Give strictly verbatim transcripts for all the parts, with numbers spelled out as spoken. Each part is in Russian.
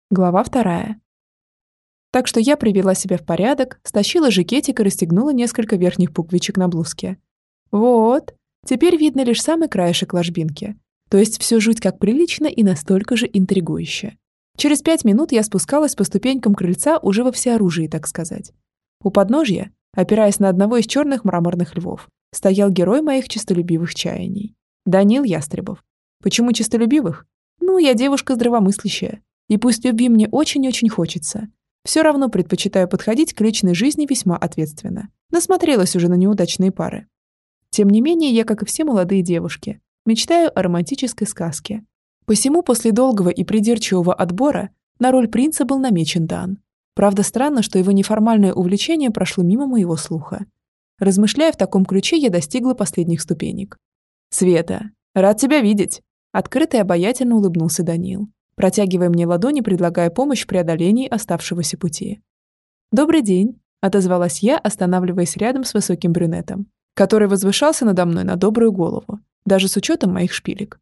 Глава вторая. Так что я привела себя в порядок, стащила жакетик и расстегнула несколько верхних пуговичек на блузке. Вот, теперь видно лишь самый краешек ложбинки. То есть все жуть как прилично и настолько же интригующе. Через пять минут я спускалась по ступенькам крыльца уже во всеоружии, так сказать. У подножья, опираясь на одного из черных мраморных львов, стоял герой моих честолюбивых чаяний. Данил Ястребов. Почему честолюбивых? Ну, я девушка здравомыслящая. И пусть любви мне очень-очень хочется, все равно предпочитаю подходить к личной жизни весьма ответственно. Насмотрелась уже на неудачные пары. Тем не менее, я, как и все молодые девушки, мечтаю о романтической сказке. Посему после долгого и придирчивого отбора на роль принца был намечен Дан. Правда, странно, что его неформальное увлечение прошло мимо моего слуха. Размышляя в таком ключе, я достигла последних ступенек. «Света, рад тебя видеть!» Открыто и обаятельно улыбнулся Данил, протягивая мне ладони, предлагая помощь в преодолении оставшегося пути. «Добрый день», — отозвалась я, останавливаясь рядом с высоким брюнетом, который возвышался надо мной на добрую голову, даже с учетом моих шпилек.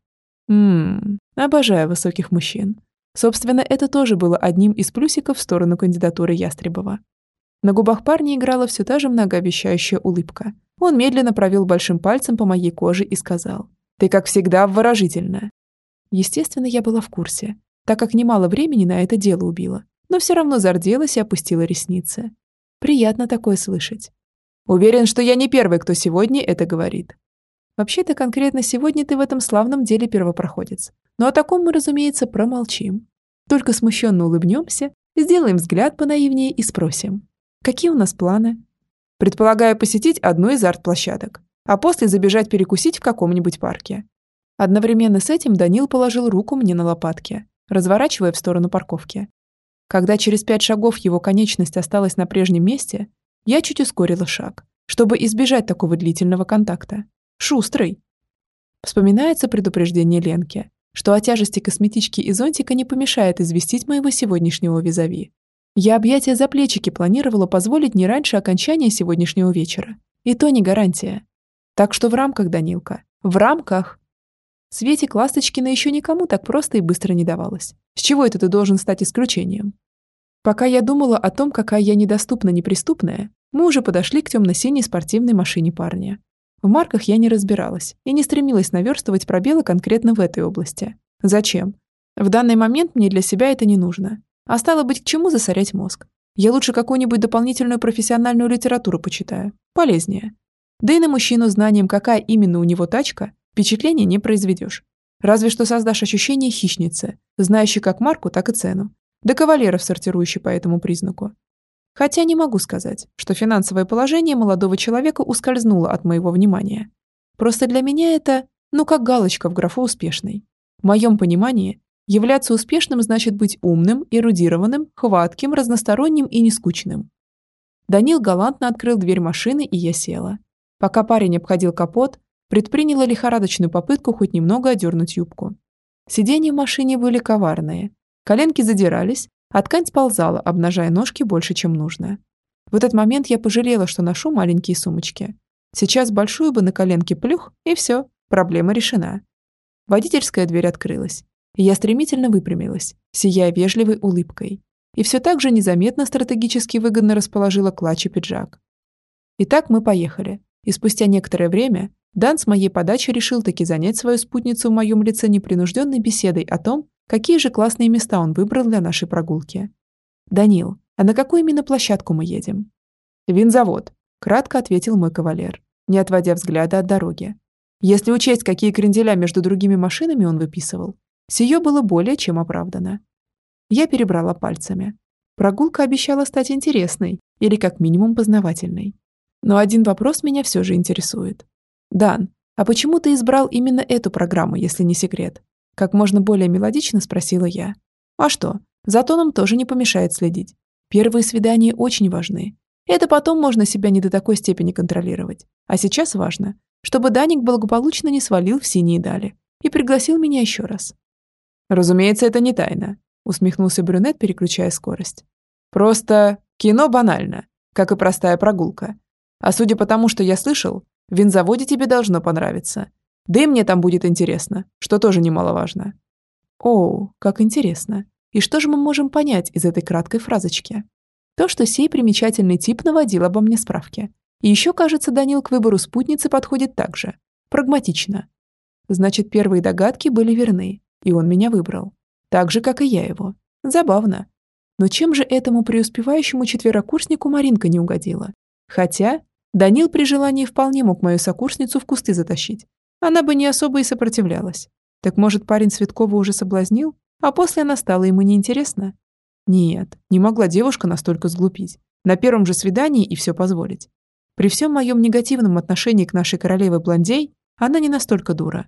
Ммм, обожаю высоких мужчин. Собственно, это тоже было одним из плюсиков в сторону кандидатуры Ястребова. На губах парня играла все та же многообещающая улыбка. Он медленно провел большим пальцем по моей коже и сказал: «Ты, как всегда, обворожительна». Естественно, я была в курсе, так как немало времени на это дело убила, но все равно зарделась и опустила ресницы. Приятно такое слышать. Уверен, что я не первый, кто сегодня это говорит. Вообще-то конкретно сегодня ты в этом славном деле первопроходец. Но о таком мы, разумеется, промолчим. Только смущенно улыбнемся, сделаем взгляд понаивнее и спросим: какие у нас планы? Предполагаю посетить одну из арт-площадок, а после забежать перекусить в каком-нибудь парке. Одновременно с этим Данил положил руку мне на лопатки, разворачивая в сторону парковки. Когда через пять шагов его конечность осталась на прежнем месте, я чуть ускорила шаг, чтобы избежать такого длительного контакта. Шустрый. Вспоминается предупреждение Ленки, что о тяжести косметички и зонтика не помешает известить моего сегодняшнего визави. Я объятия за плечики планировала позволить не раньше окончания сегодняшнего вечера. И то не гарантия. Так что в рамках, Данилка. В рамках. Светик Ласточкина еще никому так просто и быстро не давалось. С чего это ты должен стать исключением? Пока я думала о том, какая я недоступна неприступная, мы уже подошли к темно-синей спортивной машине парня. В марках я не разбиралась и не стремилась наверстывать пробелы конкретно в этой области. Зачем? В данный момент мне для себя это не нужно. А стало быть, к чему засорять мозг? Я лучше какую-нибудь дополнительную профессиональную литературу почитаю. Полезнее. Да и на мужчину знанием, какая именно у него тачка, впечатления не произведешь. Разве что создашь ощущение хищницы, знающей как марку, так и цену. Да кавалеров, сортирующий по этому признаку. Хотя не могу сказать, что финансовое положение молодого человека ускользнуло от моего внимания. Просто для меня это, ну, как галочка в графу «успешный». В моем понимании, являться успешным значит быть умным, эрудированным, хватким, разносторонним и нескучным. Данил галантно открыл дверь машины, и я села. Пока парень обходил капот, предприняла лихорадочную попытку хоть немного одернуть юбку. Сиденья в машине были коварные. Коленки задирались, а ткань сползала, обнажая ножки больше, чем нужно. В этот момент я пожалела, что ношу маленькие сумочки. Сейчас большую бы на коленке плюх, и все, проблема решена. Водительская дверь открылась, и я стремительно выпрямилась, сияя вежливой улыбкой. И все так же незаметно стратегически выгодно расположила клатч и пиджак. Итак, мы поехали, и спустя некоторое время Дан с моей подачи решил таки занять свою спутницу в моем лице непринужденной беседой о том, какие же классные места он выбрал для нашей прогулки. «Данил, а на какую именно площадку мы едем?» «Винзавод», — кратко ответил мой кавалер, не отводя взгляда от дороги. Если учесть, какие кренделя между другими машинами он выписывал, сие было более чем оправдано. Я перебрала пальцами. Прогулка обещала стать интересной или как минимум познавательной. Но один вопрос меня все же интересует. «Дан, а почему ты избрал именно эту программу, если не секрет?» Как можно более мелодично спросила я. А что, за тоном тоже не помешает следить. Первые свидания очень важны. Это потом можно себя не до такой степени контролировать. А сейчас важно, чтобы Даник благополучно не свалил в синие дали и пригласил меня еще раз. «Разумеется, это не тайна», усмехнулся брюнет, переключая скорость. «Просто кино банально, как и простая прогулка. А судя по тому, что я слышал, в винзаводе тебе должно понравиться. Да и мне там будет интересно, что тоже немаловажно». «Оу, как интересно. И что же мы можем понять из этой краткой фразочки? То, что сей примечательный тип наводил обо мне справки. И еще, кажется, Данил к выбору спутницы подходит так же. Прагматично. Значит, первые догадки были верны, и он меня выбрал. Так же, как и я его. Забавно. Но чем же этому преуспевающему четверокурснику Маринка не угодила? Хотя Данил при желании вполне мог мою сокурсницу в кусты затащить. Она бы не особо и сопротивлялась. Так может, парень Цветкова уже соблазнил, а после она стала ему неинтересна? Нет, не могла девушка настолько сглупить. На первом же свидании и все позволить. При всем моем негативном отношении к нашей королеве Блондей, она не настолько дура.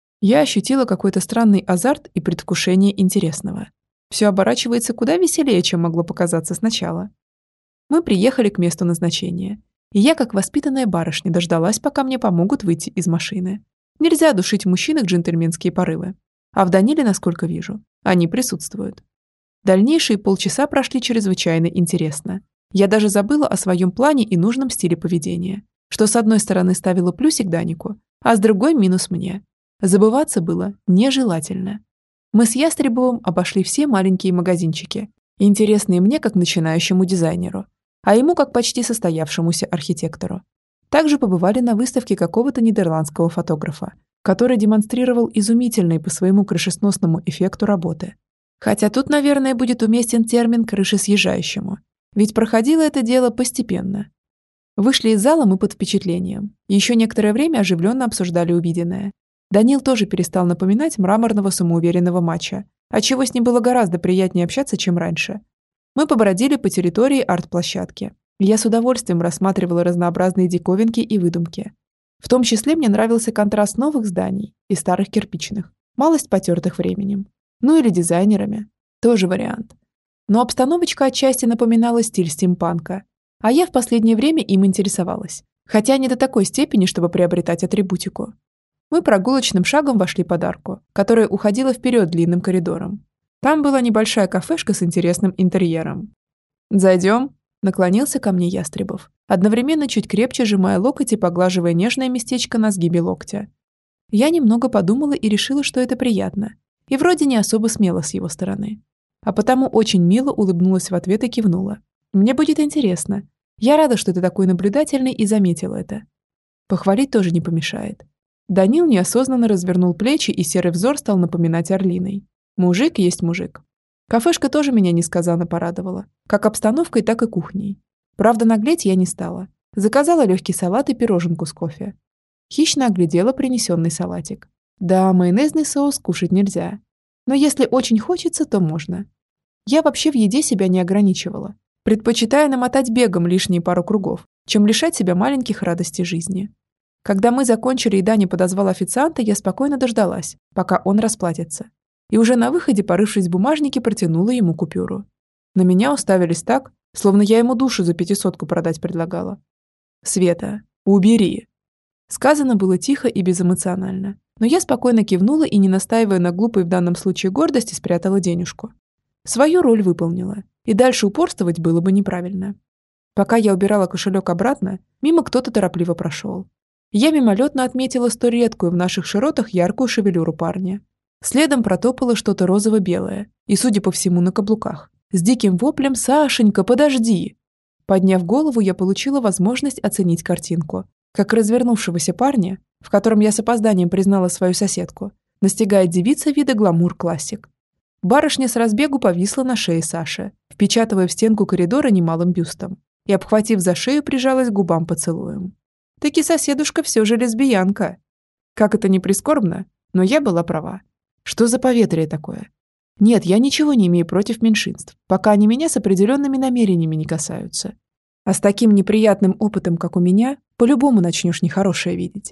Я ощутила какой-то странный азарт и предвкушение интересного. Все оборачивается куда веселее, чем могло показаться сначала. Мы приехали к месту назначения, и я, как воспитанная барышня, дождалась, пока мне помогут выйти из машины. Нельзя душить в мужчинах джентльменские порывы. А в Даниле, насколько вижу, они присутствуют. Дальнейшие полчаса прошли чрезвычайно интересно. Я даже забыла о своем плане и нужном стиле поведения, что с одной стороны ставило плюсик Данику, а с другой минус мне. Забываться было нежелательно. Мы с Ястребовым обошли все маленькие магазинчики, интересные мне как начинающему дизайнеру, а ему как почти состоявшемуся архитектору. Также побывали на выставке какого-то нидерландского фотографа, который демонстрировал изумительные по своему крышесносному эффекту работы. Хотя тут, наверное, будет уместен термин «крышесъезжающему», ведь проходило это дело постепенно. Вышли из зала мы под впечатлением. Еще некоторое время оживленно обсуждали увиденное. Данил тоже перестал напоминать мраморного самоуверенного мачо, отчего с ним было гораздо приятнее общаться, чем раньше. Мы побродили по территории арт-площадки. Я с удовольствием рассматривала разнообразные диковинки и выдумки. В том числе мне нравился контраст новых зданий и старых кирпичных, малость потертых временем. Ну или дизайнерами. Тоже вариант. Но обстановочка отчасти напоминала стиль стимпанка, а я в последнее время им интересовалась, хотя не до такой степени, чтобы приобретать атрибутику. Мы прогулочным шагом вошли под арку, которая уходила вперед длинным коридором. Там была небольшая кафешка с интересным интерьером. «Зайдем?» – наклонился ко мне Ястребов, одновременно чуть крепче сжимая локоть и поглаживая нежное местечко на сгибе локтя. Я немного подумала и решила, что это приятно, и вроде не особо смело с его стороны. А потому очень мило улыбнулась в ответ и кивнула. «Мне будет интересно. Я рада, что ты такой наблюдательный и заметил это». Похвалить тоже не помешает. Данил неосознанно развернул плечи, и серый взор стал напоминать орлиный. Мужик есть мужик. Кафешка тоже меня несказанно порадовала, как обстановкой, так и кухней. Правда, наглеть я не стала. Заказала легкий салат и пироженку с кофе. Хищно оглядела принесенный салатик. Да, майонезный соус кушать нельзя. Но если очень хочется, то можно. Я вообще в еде себя не ограничивала, предпочитая намотать бегом лишние пару кругов, чем лишать себя маленьких радостей жизни. Когда мы закончили и Даня подозвал официанта, я спокойно дождалась, пока он расплатится. И уже на выходе, порывшись в бумажнике, протянула ему купюру. На меня уставились так, словно я ему душу за пятисотку продать предлагала. «Света, убери!» Сказано было тихо и безэмоционально, но я спокойно кивнула и, не настаивая на глупой в данном случае гордости, спрятала денежку. Свою роль выполнила, и дальше упорствовать было бы неправильно. Пока я убирала кошелек обратно, мимо кто-то торопливо прошел. Я мимолетно отметила столь редкую в наших широтах яркую шевелюру парня. Следом протопало что-то розово-белое, и, судя по всему, на каблуках. С диким воплем «Сашенька, подожди!». Подняв голову, я получила возможность оценить картинку, как развернувшегося парня, в котором я с опозданием признала свою соседку, настигает девица вида гламур-классик. Барышня с разбегу повисла на шее Саши, впечатывая в стенку коридора немалым бюстом, и, обхватив за шею, прижалась к губам поцелуем. Таки соседушка все же лесбиянка. Как это ни прискорбно, но я была права. Что за поветрие такое? Нет, я ничего не имею против меньшинств, пока они меня с определенными намерениями не касаются. А с таким неприятным опытом, как у меня, по-любому начнешь нехорошее видеть.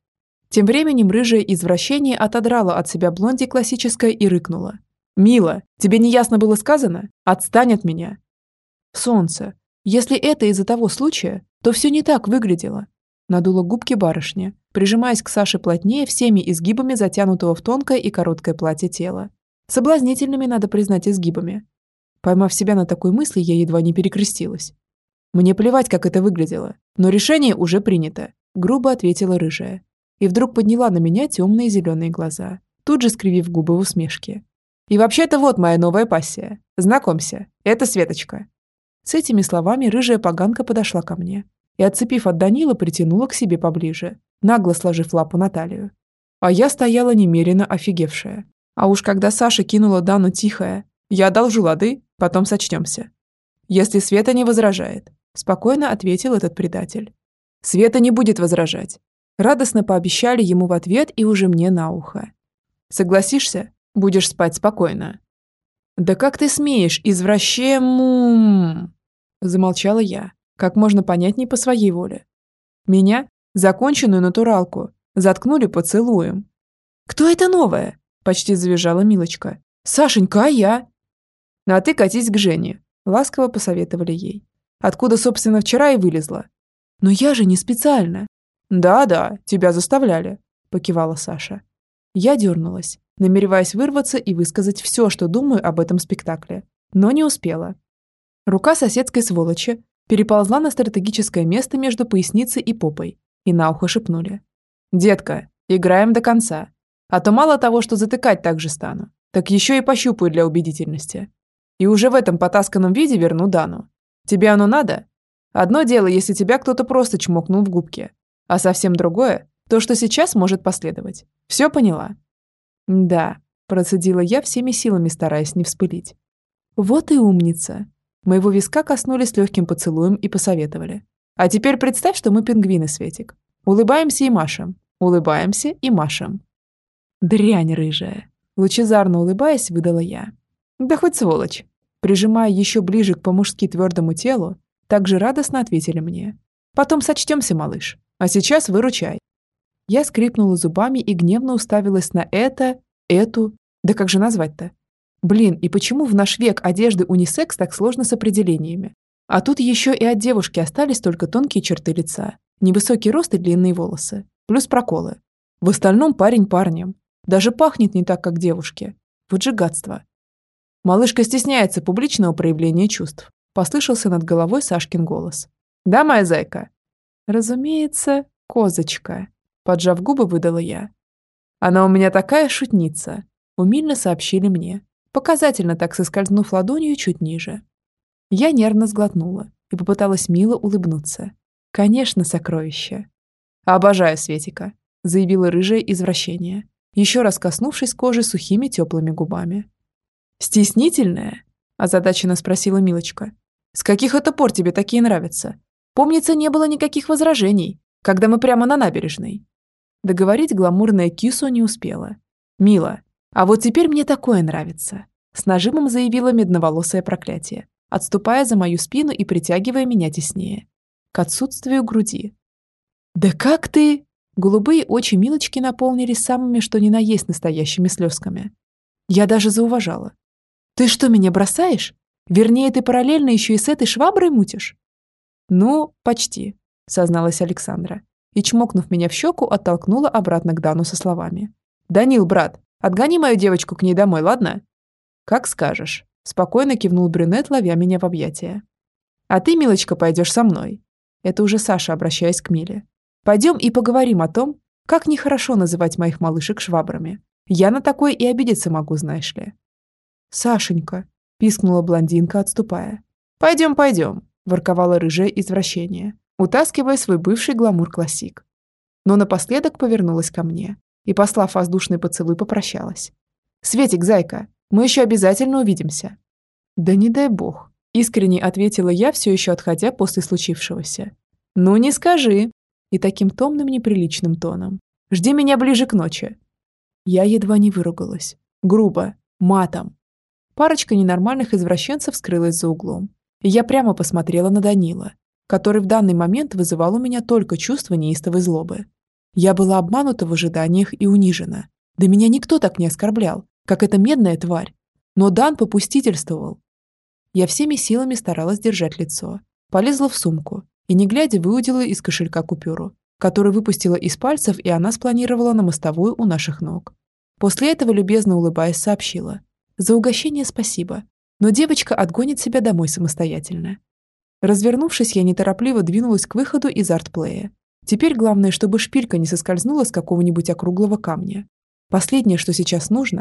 Тем временем рыжее извращение отодрало от себя блонди классическое и рыкнуло. «Мила, тебе не ясно было сказано? Отстань от меня!» «Солнце, если это из-за того случая, то все не так выглядело», надула губки барышня, прижимаясь к Саше плотнее всеми изгибами затянутого в тонкое и короткое платье тела. Соблазнительными, надо признать, изгибами. Поймав себя на такой мысли, я едва не перекрестилась. «Мне плевать, как это выглядело, но решение уже принято», грубо ответила рыжая. И вдруг подняла на меня темные зеленые глаза, тут же скривив губы в усмешке. И вообще-то вот моя новая пассия. Знакомься, это Светочка». С этими словами рыжая поганка подошла ко мне и, отцепив от Данила, притянула к себе поближе, нагло сложив лапу на талию. А я стояла немерено офигевшая. А уж когда Саша кинула Дану тихое: «Я одолжу лады, потом сочтемся». «Если Света не возражает», – спокойно ответил этот предатель. «Света не будет возражать». Радостно пообещали ему в ответ и уже мне на ухо. «Согласишься? Будешь спать спокойно». «Да как ты смеешь, извращем...» Замолчала я, как можно понятней по своей воле. Меня, законченную натуралку, заткнули поцелуем. «Кто это новая?» – почти завизжала Милочка. «Сашенька, а я?» «А ты катись к Жене», – ласково посоветовали ей. «Откуда, собственно, вчера и вылезла». «Но я же не специально». «Да-да, тебя заставляли», – покивала Саша. Я дернулась, намереваясь вырваться и высказать все, что думаю об этом спектакле, но не успела. Рука соседской сволочи переползла на стратегическое место между поясницей и попой, и на ухо шепнули: «Детка, играем до конца, а то мало того, что затыкать так же стану, так еще и пощупаю для убедительности. И уже в этом потасканном виде верну Дану. Тебе оно надо? Одно дело, если тебя кто-то просто чмокнул в губки, а совсем другое – то, что сейчас может последовать. Все поняла?» «Да», – процедила я всеми силами, стараясь не вспылить. «Вот и умница». Моего виска коснулись легким поцелуем и посоветовали: «А теперь представь, что мы пингвины, Светик. Улыбаемся и машем. Улыбаемся и машем». «Дрянь рыжая», – лучезарно улыбаясь, выдала я. «Да хоть сволочь». Прижимая еще ближе к по-мужски твердому телу, также радостно ответили мне: «Потом сочтемся, малыш. А сейчас выручай». Я скрипнула зубами и гневно уставилась на это, эту, да как же назвать-то? Блин, и почему в наш век одежды унисекс так сложно с определениями? А тут еще и от девушки остались только тонкие черты лица, невысокий рост и длинные волосы, плюс проколы. В остальном парень парнем. Даже пахнет не так, как девушки. Вот же гадство. «Малышка стесняется публичного проявления чувств», послышался над головой Сашкин голос. «Да, моя зайка?» «Разумеется, козочка», поджав губы, выдала я. «Она у меня такая шутница», умильно сообщили мне, показательно так соскользнув ладонью чуть ниже. Я нервно сглотнула и попыталась мило улыбнуться. «Конечно, сокровище». «Обожаю Светика», заявила рыжее извращение, еще раз коснувшись кожи сухими теплыми губами. «Стеснительная?» озадаченно спросила Милочка. «С каких это пор тебе такие нравятся? Помнится, не было никаких возражений, когда мы прямо на набережной». Договорить гламурная кису не успела. «Мила, а вот теперь мне такое нравится», с нажимом заявила медноволосое проклятие, отступая за мою спину и притягивая меня теснее, к отсутствию груди. «Да как ты?» Голубые очи Милочки наполнились самыми что ни на есть настоящими слезками. Я даже зауважала. «Ты что, меня бросаешь? Вернее, ты параллельно еще и с этой шваброй мутишь?» «Ну, почти», созналась Александра и, чмокнув меня в щеку, оттолкнула обратно к Дану со словами: «Данил, брат, отгони мою девочку к ней домой, ладно?» «Как скажешь», спокойно кивнул брюнет, ловя меня в объятия. «А ты, Милочка, пойдешь со мной». Это уже Саша, обращаясь к Миле. «Пойдем и поговорим о том, как нехорошо называть моих малышек швабрами. Я на такое и обидеться могу, знаешь ли». «Сашенька», – пискнула блондинка, отступая. «Пойдем, пойдем», – ворковала рыжее извращение, утаскивая свой бывший гламур-классик. Но напоследок повернулась ко мне и, послав воздушный поцелуй, попрощалась. «Светик, зайка, мы еще обязательно увидимся». «Да не дай бог», – искренне ответила я, все еще отходя после случившегося. «Ну не скажи», и таким томным неприличным тоном. «Жди меня ближе к ночи». Я едва не выругалась. Грубо, матом. Парочка ненормальных извращенцев скрылась за углом, и я прямо посмотрела на Данила, который в данный момент вызывал у меня только чувство неистовой злобы. Я была обманута в ожиданиях и унижена. Да меня никто так не оскорблял, как эта медная тварь. Но Дан попустительствовал. Я всеми силами старалась держать лицо. Полезла в сумку и, не глядя, выудила из кошелька купюру, которую выпустила из пальцев, и она спланировала на мостовую у наших ног. После этого, любезно улыбаясь, сообщила: «За угощение спасибо, но девочка отгонит себя домой самостоятельно». Развернувшись, я неторопливо двинулась к выходу из артплея. Теперь главное, чтобы шпилька не соскользнула с какого-нибудь округлого камня. Последнее, что сейчас нужно,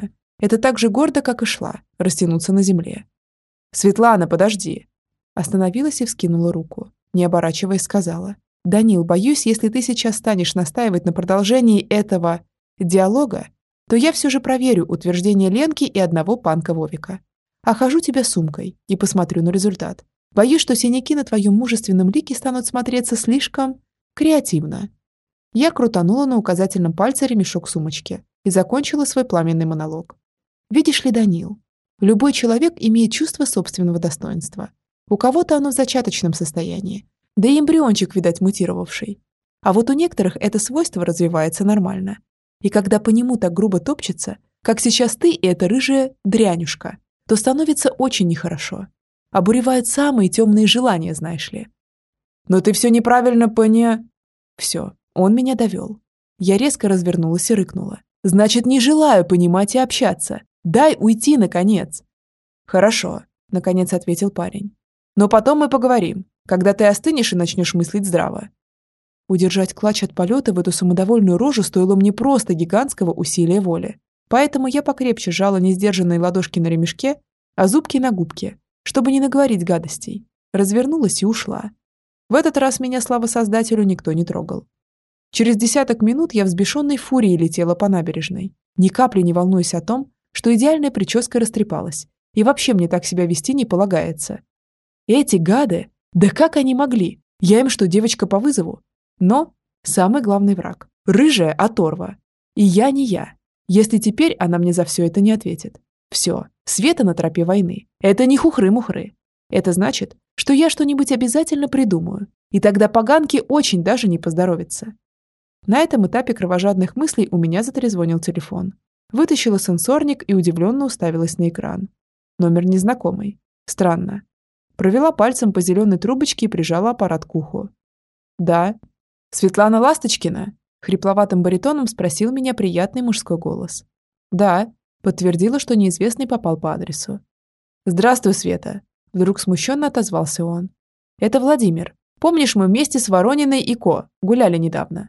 Это так же гордо, как и шла, растянуться на земле. «Светлана, подожди!» Остановилась и вскинула руку. Не оборачиваясь, сказала. «Данил, боюсь, если ты сейчас станешь настаивать на продолжении этого диалога, то я все же проверю утверждение Ленки и одного панка Вовика. Охожу тебя сумкой и посмотрю на результат. Боюсь, что синяки на твоем мужественном лике станут смотреться слишком креативно». Я крутанула на указательном пальце ремешок сумочки и закончила свой пламенный монолог. «Видишь ли, Данил, любой человек имеет чувство собственного достоинства. У кого-то оно в зачаточном состоянии, да и эмбриончик, видать, мутировавший. А вот у некоторых это свойство развивается нормально. И когда по нему так грубо топчется, как сейчас ты и эта рыжая дрянюшка, то становится очень нехорошо. Обуревают самые темные желания, знаешь ли. Но ты все неправильно поня... Все, он меня довел. Я резко развернулась и рыкнула. Значит, не желаю понимать и общаться. Дай уйти, наконец. Хорошо, наконец ответил парень. Но потом мы поговорим, когда ты остынешь и начнешь мыслить здраво. Удержать клатч от полета в эту самодовольную рожу стоило мне просто гигантского усилия воли. Поэтому я покрепче сжала несдержанные ладошки на ремешке, а зубки на губке, чтобы не наговорить гадостей. Развернулась и ушла. В этот раз меня, слава создателю, никто не трогал. Через десяток минут я взбешенной фурией летела по набережной, ни капли не волнуясь о том, что идеальная прическа растрепалась, и вообще мне так себя вести не полагается. Эти гады, да как они могли? Я им что, девочка по вызову? Но самый главный враг – рыжая оторва. И я не я, если теперь она мне за все это не ответит. Все, Света на тропе войны. Это не хухры-мухры. Это значит, что я что-нибудь обязательно придумаю, и тогда поганке очень даже не поздоровится. На этом этапе кровожадных мыслей у меня затрезвонил телефон. Вытащила сенсорник и удивленно уставилась на экран. Номер незнакомый. Странно. Провела пальцем по зеленой трубочке и прижала аппарат к уху. «Да». «Светлана Ласточкина?» Хрипловатым баритоном спросил меня приятный мужской голос. «Да», подтвердила, что неизвестный попал по адресу. «Здравствуй, Света», вдруг смущенно отозвался он. «Это Владимир. Помнишь, мы вместе с Ворониной и Ко гуляли недавно?»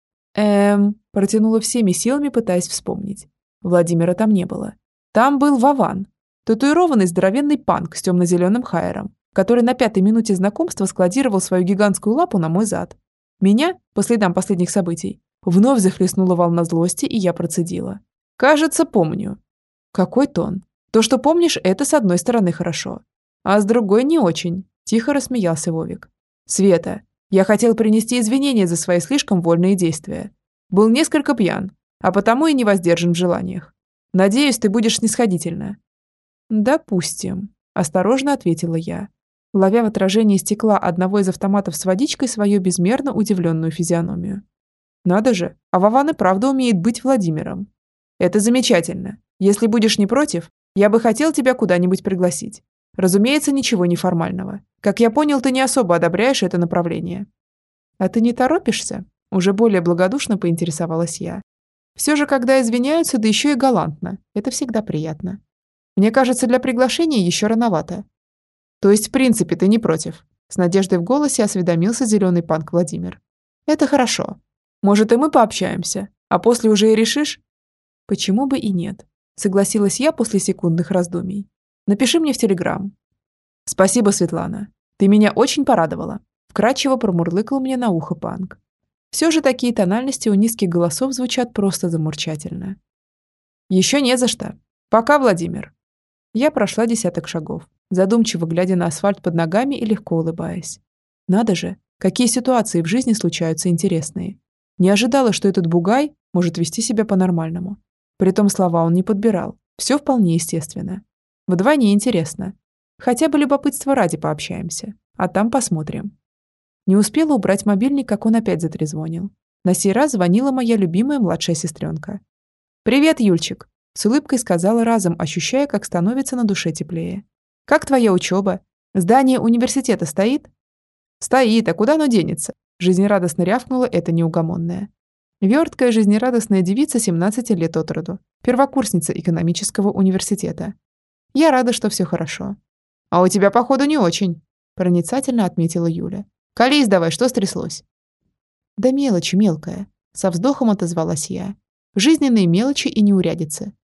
«Эм...» протянула всеми силами, пытаясь вспомнить. Владимира там не было. Там был Вован. Татуированный здоровенный панк с темно-зеленым хайером, который на пятой минуте знакомства складировал свою гигантскую лапу на мой зад. Меня, по следам последних событий, вновь захлестнула волна злости, и я процедила. «Кажется, помню». «Какой тон? То, что помнишь, это с одной стороны хорошо. А с другой не очень», – тихо рассмеялся Вовик. «Света, я хотел принести извинения за свои слишком вольные действия. Был несколько пьян, а потому и не воздержан в желаниях. Надеюсь, ты будешь снисходительна». «Допустим», – осторожно ответила я, ловя в отражении стекла одного из автоматов с водичкой свою безмерно удивленную физиономию. «Надо же, а Вован и правда умеет быть Владимиром. Это замечательно. Если будешь не против, я бы хотел тебя куда-нибудь пригласить. Разумеется, ничего неформального. Как я понял, ты не особо одобряешь это направление». «А ты не торопишься?» – уже более благодушно поинтересовалась я. «Все же, когда извиняются, да еще и галантно. Это всегда приятно. Мне кажется, для приглашения еще рановато». «То есть, в принципе, ты не против?» С надеждой в голосе осведомился зеленый панк Владимир. «Это хорошо. Может, и мы пообщаемся, а после уже и решишь?» «Почему бы и нет?» Согласилась я после секундных раздумий. «Напиши мне в Телеграм». «Спасибо, Светлана. Ты меня очень порадовала», вкрадчиво промурлыкал мне на ухо панк. Все же такие тональности у низких голосов звучат просто замурчательно. «Еще не за что. Пока, Владимир». Я прошла десяток шагов, задумчиво глядя на асфальт под ногами и легко улыбаясь. Надо же, какие ситуации в жизни случаются интересные. Не ожидала, что этот бугай может вести себя по-нормальному. Притом слова он не подбирал. Все вполне естественно. Вдвойне интересно. Хотя бы любопытство ради пообщаемся. А там посмотрим. Не успела убрать мобильник, как он опять затрезвонил. На сей раз звонила моя любимая младшая сестренка. «Привет, Юльчик!» С улыбкой сказала разом, ощущая, как становится на душе теплее. «Как твоя учеба? Здание университета стоит?» «Стоит, а куда оно денется?» Жизнерадостно рявкнула эта неугомонная. Верткая жизнерадостная девица семнадцати лет от роду, первокурсница экономического университета. «Я рада, что все хорошо». «А у тебя, походу, не очень», проницательно отметила Юля. «Колись давай, что стряслось?» «Да мелочи, мелкая», со вздохом отозвалась я. «Жизненные мелочи и неурядицы.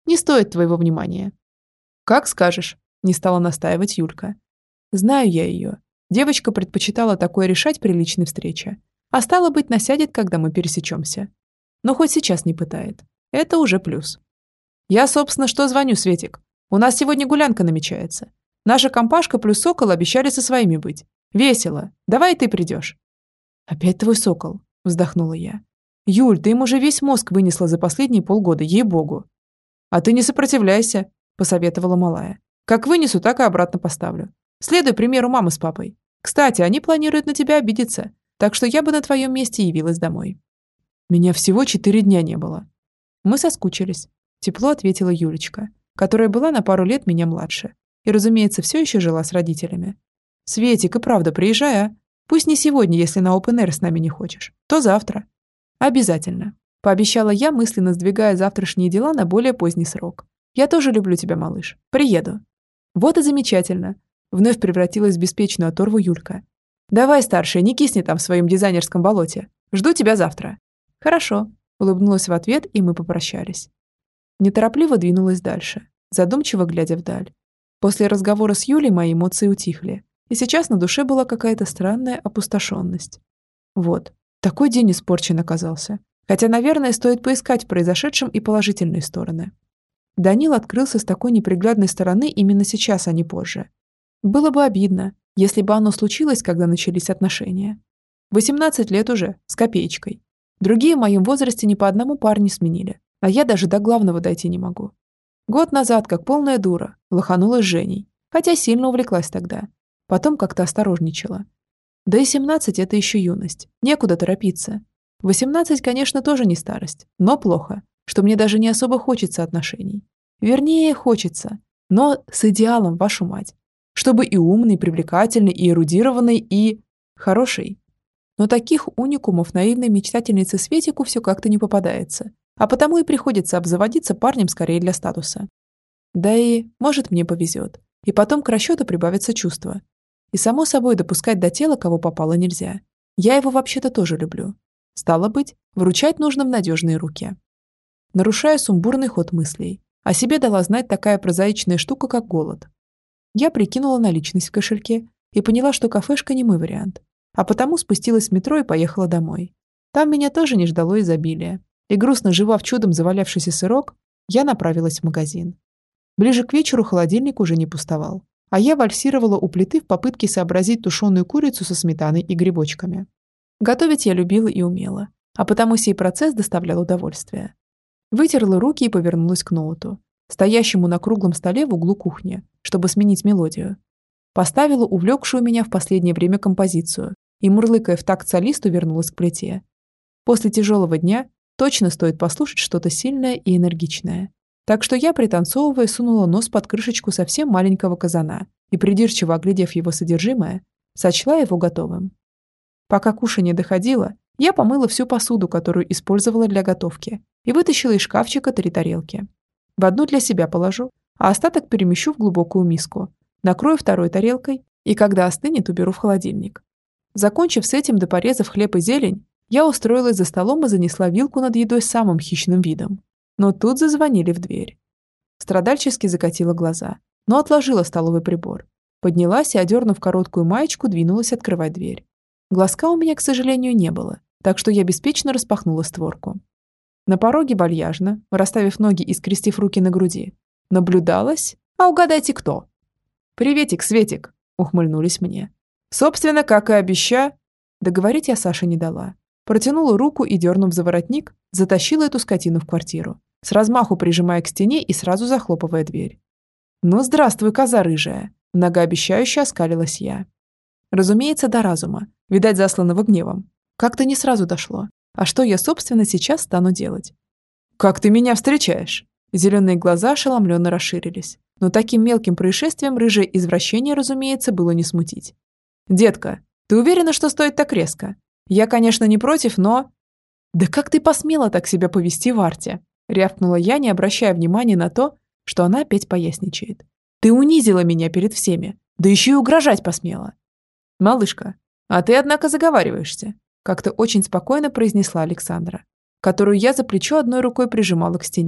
Не стоит твоего внимания». «Как скажешь», – не стала настаивать Юлька. Знаю я ее. Девочка предпочитала такое решать при личной встрече. А стало быть, насядет, когда мы пересечемся. Но хоть сейчас не пытает. Это уже плюс. Я, собственно, что звоню, Светик. У нас сегодня гулянка намечается. Наша компашка плюс Сокол обещали со своими быть. Весело. Давай ты придешь. Опять твой Сокол, вздохнула я. Юль, ты им уже весь мозг вынесла за последние полгода, ей-богу. А ты не сопротивляйся, посоветовала малая. Как вынесу, так и обратно поставлю. Следуй примеру мамы с папой. Кстати, они планируют на тебя обидеться, так что я бы на твоем месте явилась домой. Меня всего четыре дня не было. Мы соскучились. Тепло ответила Юлечка, которая была на пару лет меня младше. И, разумеется, все еще жила с родителями. Светик, и правда, приезжай, а? Пусть не сегодня, если на Open Air с нами не хочешь, то завтра. Обязательно. Пообещала я, мысленно сдвигая завтрашние дела на более поздний срок. Я тоже люблю тебя, малыш. Приеду. Вот и замечательно. Вновь превратилась в беспечную оторву Юлька. «Давай, старшая, не кисни там в своем дизайнерском болоте. Жду тебя завтра». «Хорошо», – улыбнулась в ответ, и мы попрощались. Неторопливо двинулась дальше, задумчиво глядя вдаль. После разговора с Юлей мои эмоции утихли, и сейчас на душе была какая-то странная опустошенность. Вот, такой день испорчен оказался. Хотя, наверное, стоит поискать в произошедшем и положительные стороны. Данил открылся с такой неприглядной стороны именно сейчас, а не позже. Было бы обидно, если бы оно случилось, когда начались отношения. восемнадцать лет уже, с копеечкой. Другие в моем возрасте ни по одному парню сменили, а я даже до главного дойти не могу. Год назад, как полная дура, лоханулась с Женей, хотя сильно увлеклась тогда. Потом как-то осторожничала. Да и семнадцать – это еще юность, некуда торопиться. восемнадцать, конечно, тоже не старость, но плохо, что мне даже не особо хочется отношений. Вернее, хочется, но с идеалом, вашу мать. Чтобы и умный, и привлекательный, и эрудированный, и... хороший. Но таких уникумов наивной мечтательницы Светику все как-то не попадается, а потому и приходится обзаводиться парнем скорее для статуса. Да и, может, мне повезет, и потом к расчету прибавятся чувства. И само собой допускать до тела, кого попало, нельзя. Я его вообще-то тоже люблю. Стало быть, вручать нужно в надежные руки. Нарушая сумбурный ход мыслей, о себе дала знать такая прозаичная штука, как голод. Я прикинула наличность в кошельке и поняла, что кафешка не мой вариант, а потому спустилась в метро и поехала домой. Там меня тоже не ждало изобилия, и грустно жевав чудом завалявшийся сырок, я направилась в магазин. Ближе к вечеру холодильник уже не пустовал, а я вальсировала у плиты в попытке сообразить тушеную курицу со сметаной и грибочками. Готовить я любила и умела, а потому сей процесс доставлял удовольствие. Вытерла руки и повернулась к ноуту, стоящему на круглом столе в углу кухни, чтобы сменить мелодию. Поставила увлекшую меня в последнее время композицию и, мурлыкая в такт солисту, вернулась к плите. После тяжелого дня точно стоит послушать что-то сильное и энергичное. Так что я, пританцовывая, сунула нос под крышечку совсем маленького казана и, придирчиво оглядев его содержимое, сочла его готовым. Пока кушанье доходило, я помыла всю посуду, которую использовала для готовки, и вытащила из шкафчика три тарелки. В одну для себя положу, а остаток перемещу в глубокую миску, накрою второй тарелкой и, когда остынет, уберу в холодильник. Закончив с этим, допорезав хлеб и зелень, я устроилась за столом и занесла вилку над едой с самым хищным видом. Но тут зазвонили в дверь. Страдальчески закатила глаза, но отложила столовый прибор. Поднялась и, одернув короткую маечку, двинулась открывать дверь. Глазка у меня, к сожалению, не было, так что я беспечно распахнула створку. На пороге вальяжно, расставив ноги и скрестив руки на груди, наблюдалась, а угадайте кто? «Приветик, Светик!» – ухмыльнулись мне. Собственно, как и обеща... Договорить я Саше не дала. Протянула руку и, дернув за воротник, затащила эту скотину в квартиру, с размаху прижимая к стене и сразу захлопывая дверь. «Ну, здравствуй, коза рыжая!» – многообещающе оскалилась я. Разумеется, до разума, видать, засланного гневом. Как-то не сразу дошло. А что я, собственно, сейчас стану делать? «Как ты меня встречаешь?» Зеленые глаза ошеломленно расширились. Но таким мелким происшествием рыжее извращение, разумеется, было не смутить. «Детка, ты уверена, что стоит так резко? Я, конечно, не против, но...» «Да как ты посмела так себя повести в арте?» Рявкнула я, не обращая внимания на то, что она опять поясничает. «Ты унизила меня перед всеми, да еще и угрожать посмела». «Малышка, а ты, однако, заговариваешься», как-то очень спокойно произнесла Александра, которую я за плечо одной рукой прижимала к стене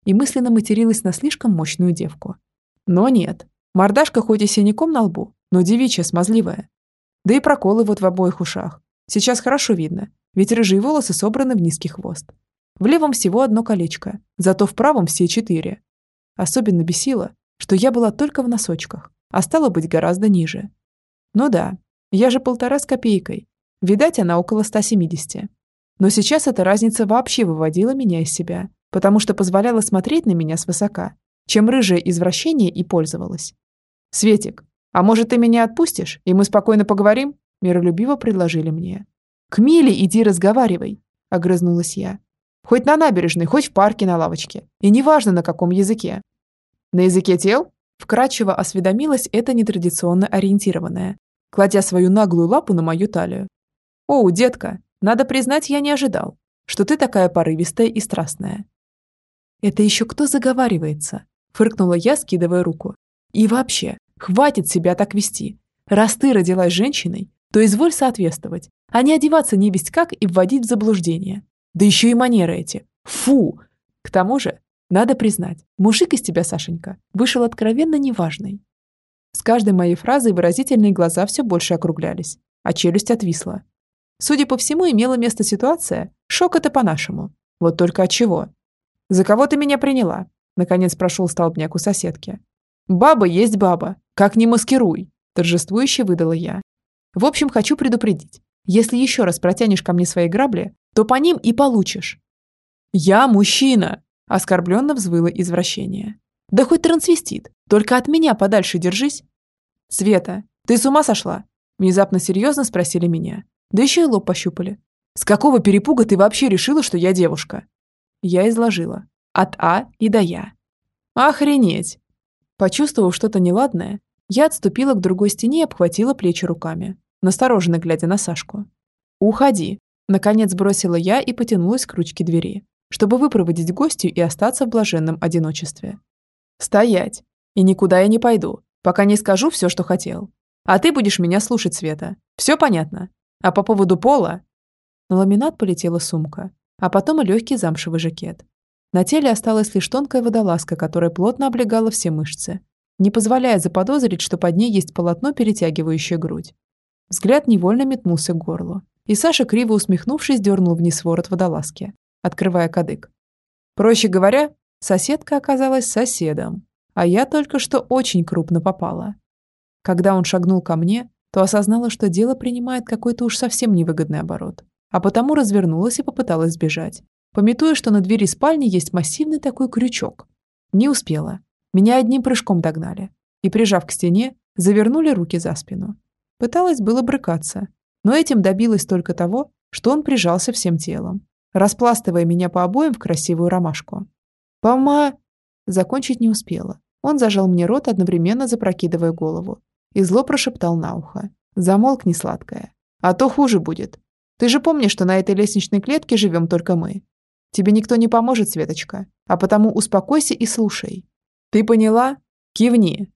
и мысленно материлась на слишком мощную девку. Но нет. Мордашка хоть и синяком на лбу, но девичья, смазливая. Да и проколы вот в обоих ушах. Сейчас хорошо видно, ведь рыжие волосы собраны в низкий хвост. В левом всего одно колечко, зато в правом все четыре. Особенно бесило, что я была только в носочках, а стала быть гораздо ниже. Ну да, я же полтора с копейкой. Видать, она около ста семидесяти. Но сейчас эта разница вообще выводила меня из себя, потому что позволяла смотреть на меня свысока, чем рыжее извращение и пользовалась. «Светик, а может, ты меня отпустишь, и мы спокойно поговорим?» Миролюбиво предложили мне. «К Миле иди разговаривай», — огрызнулась я. «Хоть на набережной, хоть в парке на лавочке. И неважно, на каком языке». «На языке тел?» — вкратчиво осведомилась эта нетрадиционно ориентированная, кладя свою наглую лапу на мою талию. «Оу, детка, надо признать, я не ожидал, что ты такая порывистая и страстная». «Это еще кто заговаривается?» — фыркнула я, скидывая руку. «И вообще, хватит себя так вести. Раз ты родилась женщиной, то изволь соответствовать, а не одеваться невесть как и вводить в заблуждение. Да еще и манеры эти. Фу! К тому же, надо признать, мужик из тебя, Сашенька, вышел откровенно неважный». С каждой моей фразой выразительные глаза все больше округлялись, а челюсть отвисла. Судя по всему, имела место ситуация «шок это по-нашему». Вот только от чего? «За кого ты меня приняла?» Наконец прошел столбняк у соседки. «Баба есть баба, как ни маскируй», торжествующе выдала я. «В общем, хочу предупредить. Если еще раз протянешь ко мне свои грабли, то по ним и получишь». «Я мужчина!» оскорбленно взвыло извращение. «Да хоть трансвестит, только от меня подальше держись». «Света, ты с ума сошла?» Внезапно серьезно спросили меня. Да еще и лоб пощупали. «С какого перепуга ты вообще решила, что я девушка?» Я изложила. От А и до Я. «Охренеть!» Почувствовав что-то неладное, я отступила к другой стене и обхватила плечи руками, настороженно глядя на Сашку. «Уходи!» Наконец бросила я и потянулась к ручке двери, чтобы выпроводить гостью и остаться в блаженном одиночестве. «Стоять! И никуда я не пойду, пока не скажу все, что хотел. А ты будешь меня слушать, Света. Все понятно? А по поводу пола...» На ламинат полетела сумка, а потом и легкий замшевый жакет. На теле осталась лишь тонкая водолазка, которая плотно облегала все мышцы, не позволяя заподозрить, что под ней есть полотно, перетягивающее грудь. Взгляд невольно метнулся к горлу, и Саша, криво усмехнувшись, дернул вниз ворот водолазки, открывая кадык. Проще говоря, соседка оказалась соседом, а я только что очень крупно попала. Когда он шагнул ко мне, то осознала, что дело принимает какой-то уж совсем невыгодный оборот, а потому развернулась и попыталась сбежать, памятуя, что на двери спальни есть массивный такой крючок. Не успела. Меня одним прыжком догнали и, прижав к стене, завернули руки за спину. Пыталась было брыкаться, но этим добилась только того, что он прижался всем телом, распластывая меня по обоям в красивую ромашку. «Пома...» Закончить не успела. Он зажал мне рот, одновременно запрокидывая голову, и зло прошептал на ухо. «Замолкни, сладкая. А то хуже будет. Ты же помнишь, что на этой лестничной клетке живем только мы. Тебе никто не поможет, Светочка, а потому успокойся и слушай. Ты поняла? Кивни».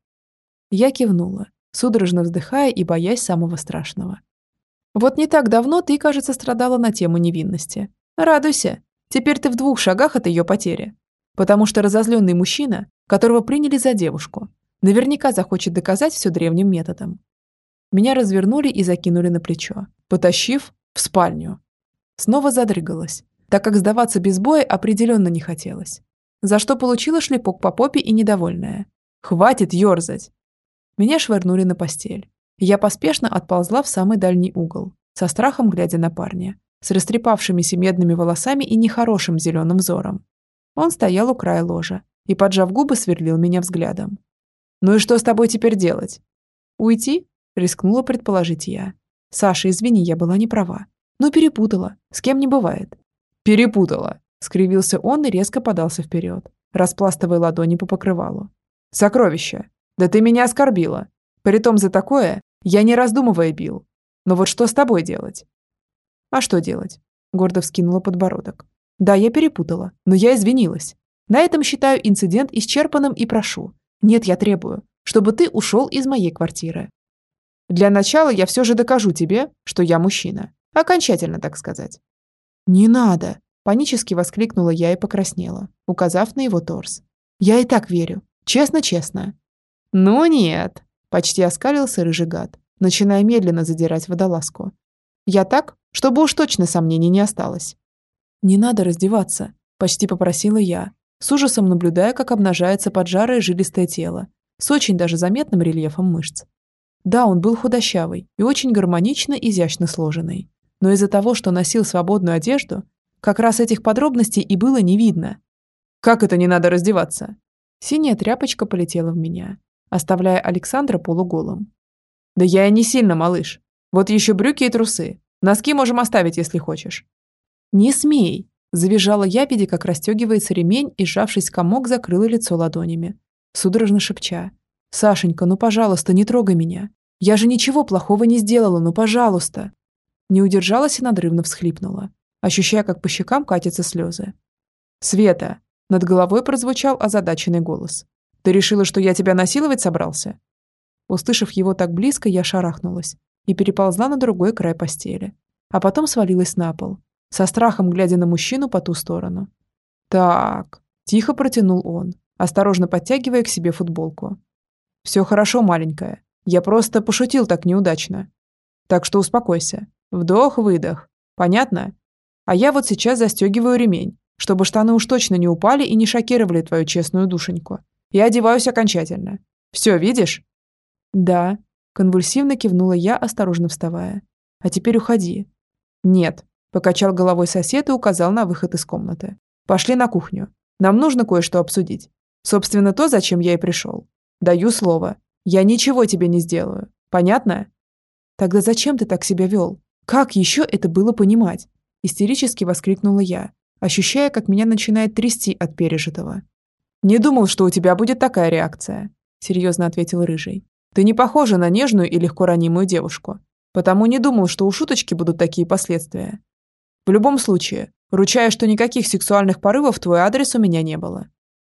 Я кивнула, судорожно вздыхая и боясь самого страшного. «Вот не так давно ты, кажется, страдала на тему невинности. Радуйся, теперь ты в двух шагах от ее потери. Потому что разозленный мужчина, которого приняли за девушку, наверняка захочет доказать все древним методом». Меня развернули и закинули на плечо, потащив в спальню. Снова задрыгалась, так как сдаваться без боя определенно не хотелось. За что получила шлепок по попе и недовольная. «Хватит ерзать!» Меня швырнули на постель. Я поспешно отползла в самый дальний угол, со страхом глядя на парня, с растрепавшимися медными волосами и нехорошим зеленым взором. Он стоял у края ложа и, поджав губы, сверлил меня взглядом. «Ну и что с тобой теперь делать?» «Уйти?» – рискнула предположить я. «Саша, извини, я была не права. Но перепутала. С кем не бывает». «Перепутала», – скривился он и резко подался вперед, распластывая ладони по покрывалу. «Сокровище! Да ты меня оскорбила! Притом за такое я не раздумывая бил. Но вот что с тобой делать?» «А что делать?» – гордо вскинула подбородок. «Да, я перепутала, но я извинилась. На этом считаю инцидент исчерпанным и прошу. Нет, я требую, чтобы ты ушел из моей квартиры. Для начала я все же докажу тебе, что я мужчина. Окончательно, так сказать». «Не надо», – Панически воскликнула я и покраснела, указав на его торс. «Я и так верю. Честно-честно». «Ну нет», – почти оскалился рыжий гад, начиная медленно задирать водолазку. «Я так, чтобы уж точно сомнений не осталось». «Не надо раздеваться», – почти попросила я, с ужасом наблюдая, как обнажается поджарое жилистое тело, с очень даже заметным рельефом мышц. Да, он был худощавый и очень гармонично, изящно сложенный. Но из-за того, что носил свободную одежду, как раз этих подробностей и было не видно. «Как это не надо раздеваться?» Синяя тряпочка полетела в меня, оставляя Александра полуголым. «Да я и не сильно, малыш. Вот еще брюки и трусы. Носки можем оставить, если хочешь». «Не смей!» – завизжала я, видя, как расстегивается ремень, и, сжавшись в комок, закрыла лицо ладонями, судорожно шепча. «Сашенька, ну пожалуйста, не трогай меня. Я же ничего плохого не сделала, ну пожалуйста!» Не удержалась и надрывно всхлипнула, ощущая, как по щекам катятся слезы. «Света!» – над головой прозвучал озадаченный голос. «Ты решила, что я тебя насиловать собрался?» Услышав его так близко, я шарахнулась и переползла на другой край постели, а потом свалилась на пол, со страхом глядя на мужчину по ту сторону. «Так», – тихо протянул он, осторожно подтягивая к себе футболку. «Все хорошо, маленькая. Я просто пошутил так неудачно. Так что успокойся. Вдох-выдох. Понятно? А я вот сейчас застегиваю ремень, чтобы штаны уж точно не упали и не шокировали твою честную душеньку. И одеваюсь окончательно. Все, видишь?» «Да», – конвульсивно кивнула я, осторожно вставая. «А теперь уходи». «Нет», – покачал головой сосед и указал на выход из комнаты. «Пошли на кухню. Нам нужно кое-что обсудить. Собственно, то, зачем я и пришел. Даю слово. Я ничего тебе не сделаю. Понятно?» «Тогда зачем ты так себя вел? Как еще это было понимать?» Истерически воскликнула я, ощущая, как меня начинает трясти от пережитого. «Не думал, что у тебя будет такая реакция», – серьезно ответил Рыжий. «Ты не похожа на нежную и легко ранимую девушку, потому не думал, что у шуточки будут такие последствия. В любом случае, ручаюсь, что никаких сексуальных порывов в твой адрес у меня не было».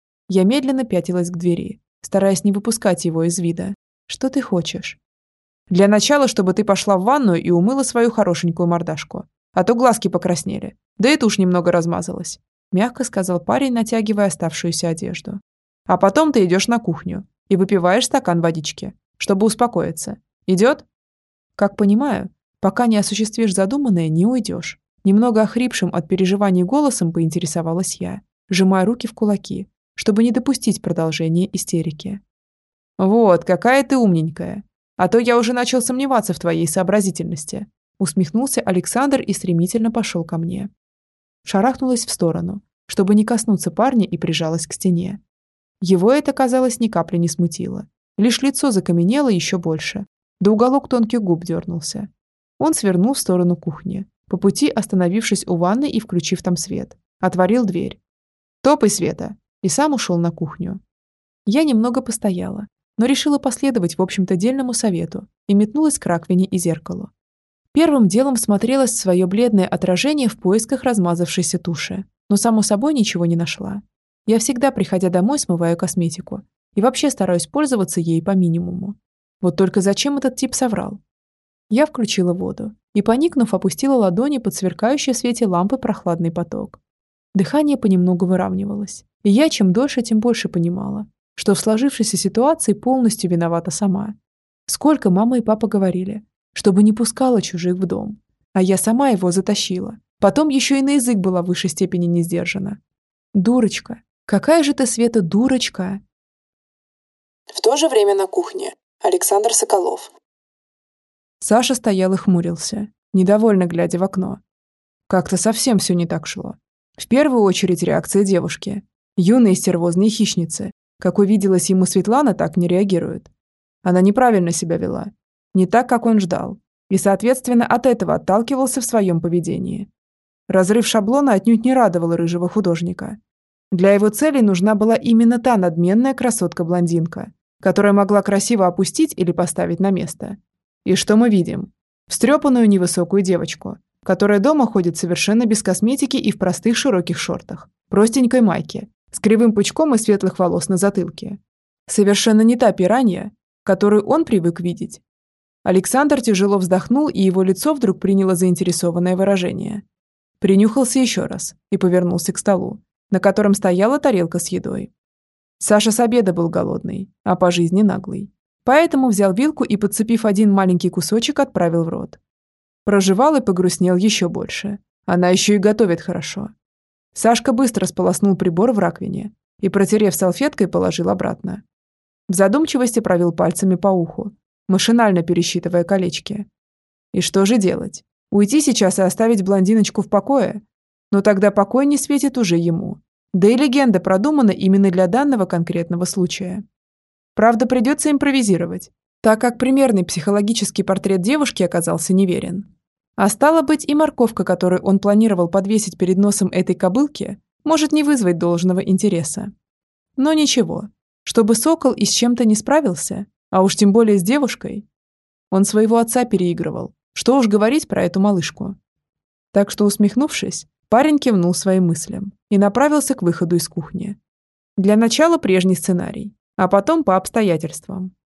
Я медленно пятилась к двери, стараясь не выпускать его из вида. «Что ты хочешь?» «Для начала, чтобы ты пошла в ванную и умыла свою хорошенькую мордашку. А то глазки покраснели, да и тушь немного размазалась», мягко сказал парень, натягивая оставшуюся одежду. «А потом ты идешь на кухню и выпиваешь стакан водички, чтобы успокоиться. Идет?» «Как понимаю, пока не осуществишь задуманное, не уйдешь». Немного охрипшим от переживаний голосом поинтересовалась я, сжимая руки в кулаки, чтобы не допустить продолжения истерики. «Вот, какая ты умненькая. А то я уже начал сомневаться в твоей сообразительности», усмехнулся Александр и стремительно пошел ко мне. Шарахнулась в сторону, чтобы не коснуться парня, и прижалась к стене. Его это, казалось, ни капли не смутило. Лишь лицо закаменело еще больше, да уголок тонких губ дернулся. Он свернул в сторону кухни, по пути остановившись у ванны и включив там свет. Отворил дверь. «Топай, Света!» И сам ушел на кухню. Я немного постояла, но решила последовать, в общем-то, дельному совету и метнулась к раковине и зеркалу. Первым делом всмотрелась в свое бледное отражение в поисках размазавшейся туши, но, само собой, ничего не нашла. Я всегда, приходя домой, смываю косметику и вообще стараюсь пользоваться ей по минимуму. Вот только зачем этот тип соврал? Я включила воду и, поникнув, опустила ладони под сверкающий в свете лампы прохладный поток. Дыхание понемногу выравнивалось, и я чем дольше, тем больше понимала, что в сложившейся ситуации полностью виновата сама. Сколько мама и папа говорили, чтобы не пускала чужих в дом, а я сама его затащила. Потом еще и на язык была в высшей степени не сдержана. Дурочка, какая же ты, Света, дурочка! В то же время на кухне. Александр Соколов. Саша стоял и хмурился, недовольно глядя в окно. Как-то совсем все не так шло. В первую очередь реакция девушки. Юные стервозные хищницы. Как увиделась ему Светлана, так не реагирует. Она неправильно себя вела. Не так, как он ждал. И, соответственно, от этого отталкивался в своем поведении. Разрыв шаблона отнюдь не радовал рыжего художника. Для его целей нужна была именно та надменная красотка-блондинка, которая могла красиво опустить или поставить на место. И что мы видим? Встрепанную невысокую девочку, которая дома ходит совершенно без косметики и в простых широких шортах, простенькой майке, с кривым пучком и светлых волос на затылке. Совершенно не та пиранья, которую он привык видеть. Александр тяжело вздохнул, и его лицо вдруг приняло заинтересованное выражение. Принюхался еще раз и повернулся к столу, на котором стояла тарелка с едой. Саша с обеда был голодный, а по жизни наглый. Поэтому взял вилку и, подцепив один маленький кусочек, отправил в рот. Прожевал и погрустнел еще больше. Она еще и готовит хорошо. Сашка быстро сполоснул прибор в раковине и, протерев салфеткой, положил обратно. В задумчивости провел пальцами по уху, машинально пересчитывая колечки. И что же делать? Уйти сейчас и оставить блондиночку в покое? Но тогда покой не светит уже ему. Да и легенда продумана именно для данного конкретного случая. Правда, придется импровизировать, так как примерный психологический портрет девушки оказался неверен. А стало быть, и морковка, которую он планировал подвесить перед носом этой кобылки, может не вызвать должного интереса. Но ничего, чтобы сокол и с чем-то не справился, а уж тем более с девушкой. Он своего отца переигрывал, что уж говорить про эту малышку. Так что, усмехнувшись, парень кивнул своим мыслям и направился к выходу из кухни. Для начала прежний сценарий, а потом по обстоятельствам.